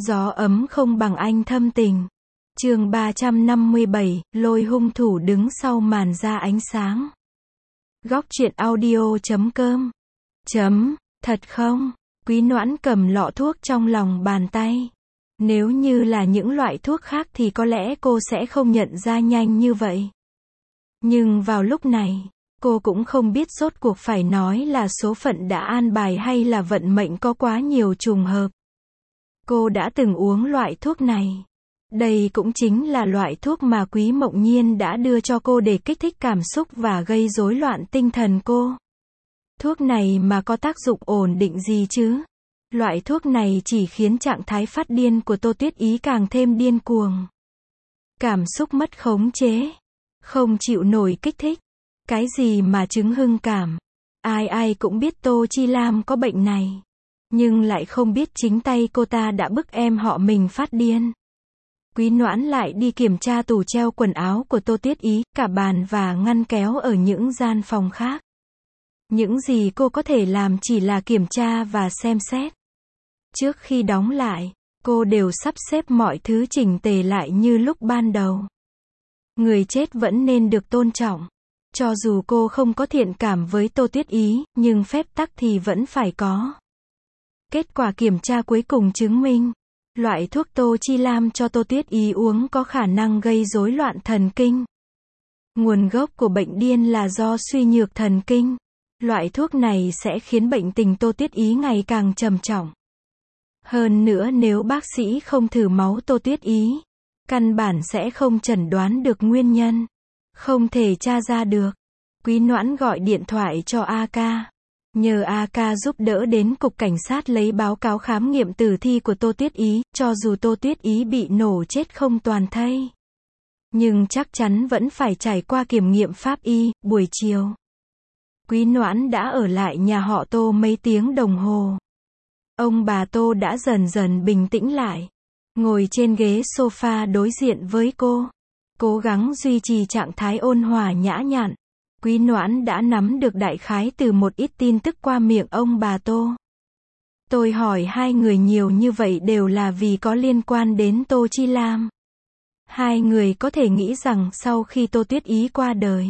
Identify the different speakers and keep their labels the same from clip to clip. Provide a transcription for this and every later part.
Speaker 1: Gió ấm không bằng anh thâm tình. Chương 357, lôi hung thủ đứng sau màn ra ánh sáng. Góc truyện audio.com. Thật không? Quý Noãn cầm lọ thuốc trong lòng bàn tay. Nếu như là những loại thuốc khác thì có lẽ cô sẽ không nhận ra nhanh như vậy. Nhưng vào lúc này, cô cũng không biết rốt cuộc phải nói là số phận đã an bài hay là vận mệnh có quá nhiều trùng hợp. Cô đã từng uống loại thuốc này. Đây cũng chính là loại thuốc mà Quý Mộng Nhiên đã đưa cho cô để kích thích cảm xúc và gây rối loạn tinh thần cô. Thuốc này mà có tác dụng ổn định gì chứ? Loại thuốc này chỉ khiến trạng thái phát điên của Tô Tuyết Ý càng thêm điên cuồng. Cảm xúc mất khống chế. Không chịu nổi kích thích. Cái gì mà chứng hưng cảm? Ai cũng biết Tô Chi Lam có bệnh này. Nhưng lại không biết chính tay cô ta đã bức em họ mình phát điên. Quý Noãn lại đi kiểm tra tủ treo quần áo của Tô Tuyết Ý, cả bàn và ngăn kéo ở những gian phòng khác. Những gì cô có thể làm chỉ là kiểm tra và xem xét. Trước khi đóng lại, cô đều sắp xếp mọi thứ chỉnh tề lại như lúc ban đầu. Người chết vẫn nên được tôn trọng. Cho dù cô không có thiện cảm với Tô Tuyết Ý, nhưng phép tắc thì vẫn phải có. Kết quả kiểm tra cuối cùng chứng minh, loại thuốc Tô Chi Lam cho Tô Tuyết Ý uống có khả năng gây rối loạn thần kinh. Nguồn gốc của bệnh điên là do suy nhược thần kinh. Loại thuốc này sẽ khiến bệnh tình Tô Tuyết Ý ngày càng trầm trọng. Hơn nữa nếu bác sĩ không thử máu Tô Tuyết Ý, căn bản sẽ không chẩn đoán được nguyên nhân. Không thể tra ra được. Quý Noãn gọi điện thoại cho A.K. Nhờ A.K. giúp đỡ đến cục cảnh sát lấy báo cáo khám nghiệm tử thi của Tô Tuyết Ý, cho dù Tô Tuyết Ý bị nổ chết không toàn thây. Nhưng chắc chắn vẫn phải trải qua kiểm nghiệm pháp y, buổi chiều. Quý Noãn đã ở lại nhà họ Tô mấy tiếng đồng hồ. Ông bà Tô đã dần dần bình tĩnh lại. Ngồi trên ghế sofa đối diện với cô. Cố gắng duy trì trạng thái ôn hòa nhã nhặn. Quý Noãn đã nắm được đại khái từ một ít tin tức qua miệng ông bà Tô. Tôi hỏi hai người nhiều như vậy đều là vì có liên quan đến Tô Chi Lam. Hai người có thể nghĩ rằng sau khi Tô Tuyết Ý qua đời,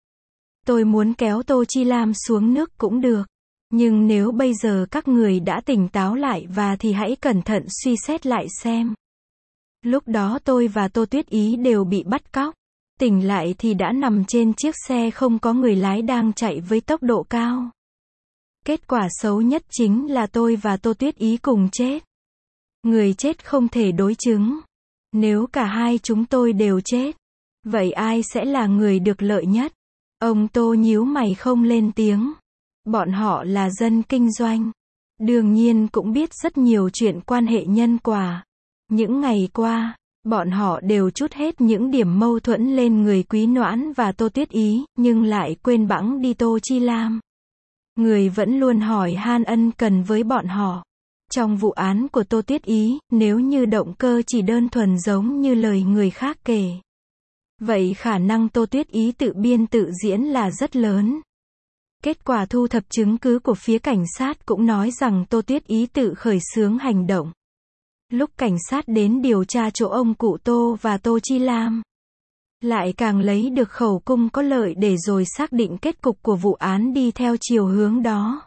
Speaker 1: tôi muốn kéo Tô Chi Lam xuống nước cũng được. Nhưng nếu bây giờ các người đã tỉnh táo lại và thì hãy cẩn thận suy xét lại xem. Lúc đó tôi và Tô Tuyết Ý đều bị bắt cóc. Tỉnh lại thì đã nằm trên chiếc xe không có người lái đang chạy với tốc độ cao. Kết quả xấu nhất chính là tôi và Tô Tuyết Ý cùng chết. Người chết không thể đối chứng. Nếu cả hai chúng tôi đều chết, vậy ai sẽ là người được lợi nhất? Ông Tô nhíu mày không lên tiếng. Bọn họ là dân kinh doanh. Đương nhiên cũng biết rất nhiều chuyện quan hệ nhân quả. Những ngày qua, bọn họ đều trút hết những điểm mâu thuẫn lên người Quý Noãn và Tô Tuyết Ý, nhưng lại quên bẵng đi Tô Chi Lam. Người vẫn luôn hỏi han ân cần với bọn họ. Trong vụ án của Tô Tuyết Ý, nếu như động cơ chỉ đơn thuần giống như lời người khác kể, vậy khả năng Tô Tuyết Ý tự biên tự diễn là rất lớn. Kết quả thu thập chứng cứ của phía cảnh sát cũng nói rằng Tô Tuyết Ý tự khởi xướng hành động. Lúc cảnh sát đến điều tra chỗ ông cụ Tô và Tô Chi Lam, lại càng lấy được khẩu cung có lợi để rồi xác định kết cục của vụ án đi theo chiều hướng đó.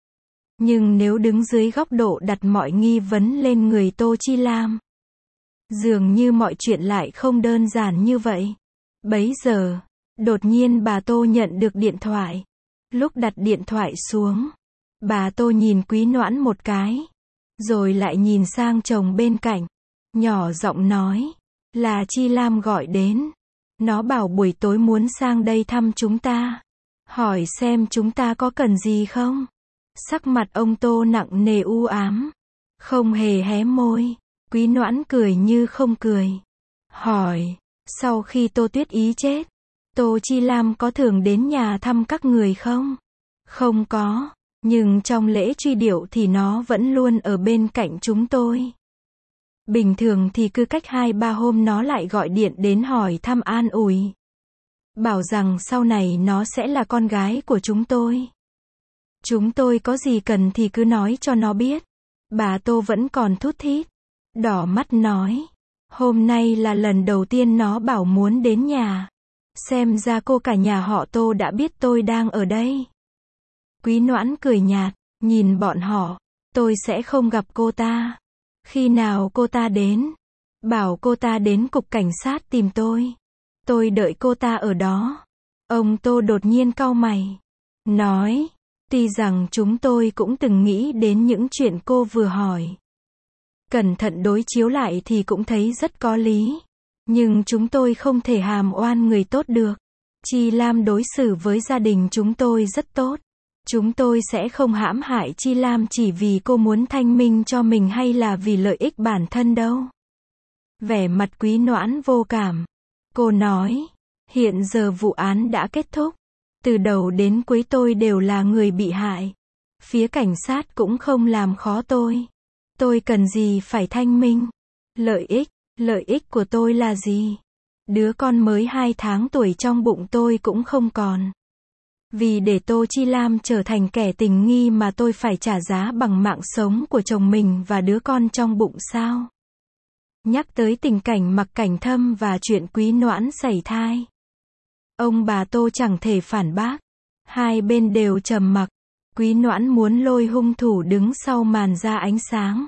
Speaker 1: Nhưng nếu đứng dưới góc độ đặt mọi nghi vấn lên người Tô Chi Lam, dường như mọi chuyện lại không đơn giản như vậy. Bấy giờ, đột nhiên bà Tô nhận được điện thoại. Lúc đặt điện thoại xuống, bà Tô nhìn Quý Noãn một cái, rồi lại nhìn sang chồng bên cạnh, nhỏ giọng nói, là Chi Lam gọi đến. Nó bảo buổi tối muốn sang đây thăm chúng ta. Hỏi xem chúng ta có cần gì không? Sắc mặt ông Tô nặng nề u ám. Không hề hé môi. Quý Noãn cười như không cười. Hỏi, sau khi Tô Tuyết Ý chết, Tô Chi Lam có thường đến nhà thăm các người không? Không có. Nhưng trong lễ truy điệu thì nó vẫn luôn ở bên cạnh chúng tôi. Bình thường thì cứ cách 2-3 hôm nó lại gọi điện đến hỏi thăm an ủi. Bảo rằng sau này nó sẽ là con gái của chúng tôi. Chúng tôi có gì cần thì cứ nói cho nó biết. Bà Tô vẫn còn thút thít. đỏ mắt nói. Hôm nay là lần đầu tiên nó bảo muốn đến nhà. Xem ra cô cả nhà họ Tô đã biết tôi đang ở đây. Quý Noãn cười nhạt, nhìn bọn họ. Tôi sẽ không gặp cô ta. Khi nào cô ta đến? Bảo cô ta đến cục cảnh sát tìm tôi. Tôi đợi cô ta ở đó. Ông Tô đột nhiên cau mày. Nói, tuy rằng chúng tôi cũng từng nghĩ đến những chuyện cô vừa hỏi. Cẩn thận đối chiếu lại thì cũng thấy rất có lý. Nhưng chúng tôi không thể hàm oan người tốt được. Chi Lam đối xử với gia đình chúng tôi rất tốt. Chúng tôi sẽ không hãm hại Chi Lam chỉ vì cô muốn thanh minh cho mình hay là vì lợi ích bản thân đâu. Vẻ mặt Quý Noãn vô cảm. Cô nói, hiện giờ vụ án đã kết thúc. Từ đầu đến cuối tôi đều là người bị hại. Phía cảnh sát cũng không làm khó tôi. Tôi cần gì phải thanh minh? Lợi ích của tôi là gì? Đứa con mới 2 tháng tuổi trong bụng tôi cũng không còn. Vì để Tô Chi Lam trở thành kẻ tình nghi mà tôi phải trả giá bằng mạng sống của chồng mình và đứa con trong bụng sao? Nhắc tới tình cảnh Mặc Cảnh Thâm và chuyện Quý Noãn sảy thai. Ông bà Tô chẳng thể phản bác. Hai bên đều trầm mặc. Quý Noãn muốn lôi hung thủ đứng sau màn ra ánh sáng.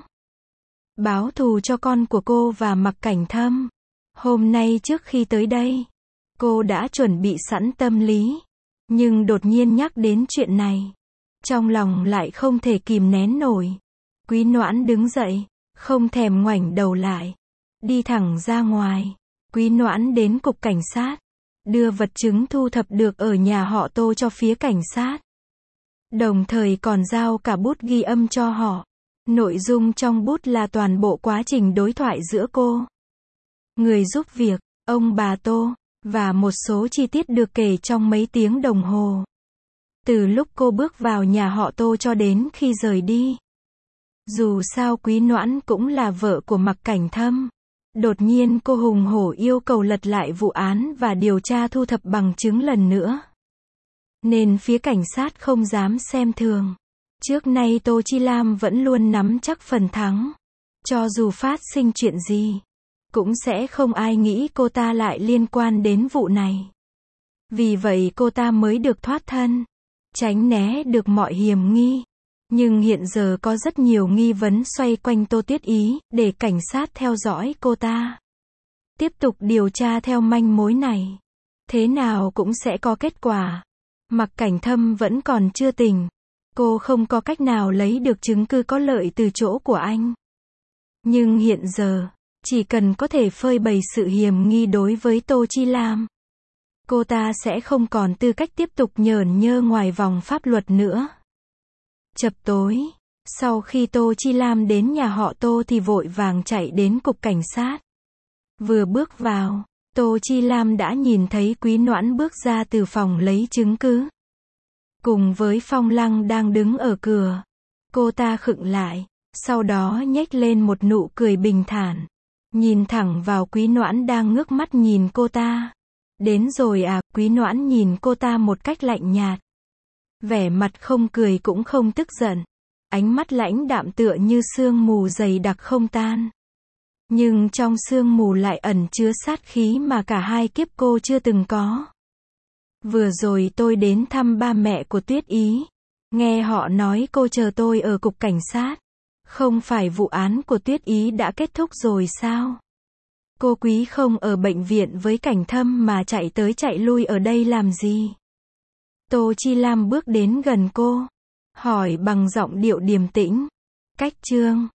Speaker 1: Báo thù cho con của cô và Mặc Cảnh Thâm. Hôm nay trước khi tới đây, cô đã chuẩn bị sẵn tâm lý. Nhưng đột nhiên nhắc đến chuyện này, trong lòng lại không thể kìm nén nổi. Quý Noãn đứng dậy, không thèm ngoảnh đầu lại, đi thẳng ra ngoài. Quý Noãn đến cục cảnh sát, đưa vật chứng thu thập được ở nhà họ Tô cho phía cảnh sát. Đồng thời còn giao cả bút ghi âm cho họ. Nội dung trong bút là toàn bộ quá trình đối thoại giữa cô, người giúp việc, ông bà Tô, và một số chi tiết được kể trong mấy tiếng đồng hồ. Từ lúc cô bước vào nhà họ Tô cho đến khi rời đi. Dù sao Quý Noãn cũng là vợ của Mặc Cảnh Thâm. Đột nhiên cô hùng hổ yêu cầu lật lại vụ án và điều tra thu thập bằng chứng lần nữa. Nên phía cảnh sát không dám xem thường. Trước nay Tô Chi Lam vẫn luôn nắm chắc phần thắng. Cho dù phát sinh chuyện gì, cũng sẽ không ai nghĩ cô ta lại liên quan đến vụ này. Vì vậy cô ta mới được thoát thân, tránh né được mọi hiểm nghi. Nhưng hiện giờ có rất nhiều nghi vấn xoay quanh Tô Tuyết Ý, để cảnh sát theo dõi cô ta. Tiếp tục điều tra theo manh mối này. Thế nào cũng sẽ có kết quả. Mặc Cảnh Thâm vẫn còn chưa tỉnh. Cô không có cách nào lấy được chứng cứ có lợi từ chỗ của anh. Nhưng hiện giờ, chỉ cần có thể phơi bày sự hiểm nghi đối với Tô Chi Lam, cô ta sẽ không còn tư cách tiếp tục nhởn nhơ ngoài vòng pháp luật nữa. Chập tối, sau khi Tô Chi Lam đến nhà họ Tô thì vội vàng chạy đến cục cảnh sát. Vừa bước vào, Tô Chi Lam đã nhìn thấy Quý Noãn bước ra từ phòng lấy chứng cứ. Cùng với Phong Lăng đang đứng ở cửa. Cô ta khựng lại, sau đó nhếch lên một nụ cười bình thản. Nhìn thẳng vào Quý Noãn đang ngước mắt nhìn cô ta. Đến rồi à? Quý Noãn nhìn cô ta một cách lạnh nhạt. Vẻ mặt không cười cũng không tức giận. Ánh mắt lãnh đạm tựa như sương mù dày đặc không tan. Nhưng trong sương mù lại ẩn chứa sát khí mà cả hai kiếp cô chưa từng có. Vừa rồi tôi đến thăm ba mẹ của Tuyết Ý. Nghe họ nói cô chờ tôi ở cục cảnh sát. Không phải vụ án của Tuyết Ý đã kết thúc rồi sao? Cô Quý không ở bệnh viện với Cảnh Thâm mà chạy tới chạy lui ở đây làm gì? Tô Chi Lam bước đến gần cô, hỏi bằng giọng điệu điềm tĩnh. Cách Trương,